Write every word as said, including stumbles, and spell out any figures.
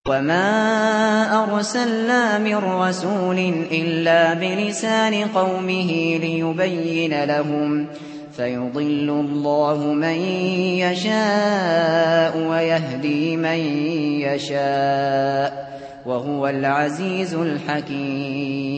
وَمَا أَرْسَلْنَا مِن رَّسُولٍ إِلَّا بِلِسَانِ قَوْمِهِ لِيُبَيِّنَ لَهُمْ ۖ فَيُضِلُّ اللَّهُ مَن يَشَاءُ وَيَهْدِي مَن يَشَاءُ ۚ وَهُوَ الْعَزِيزُ الْحَكِيمُ.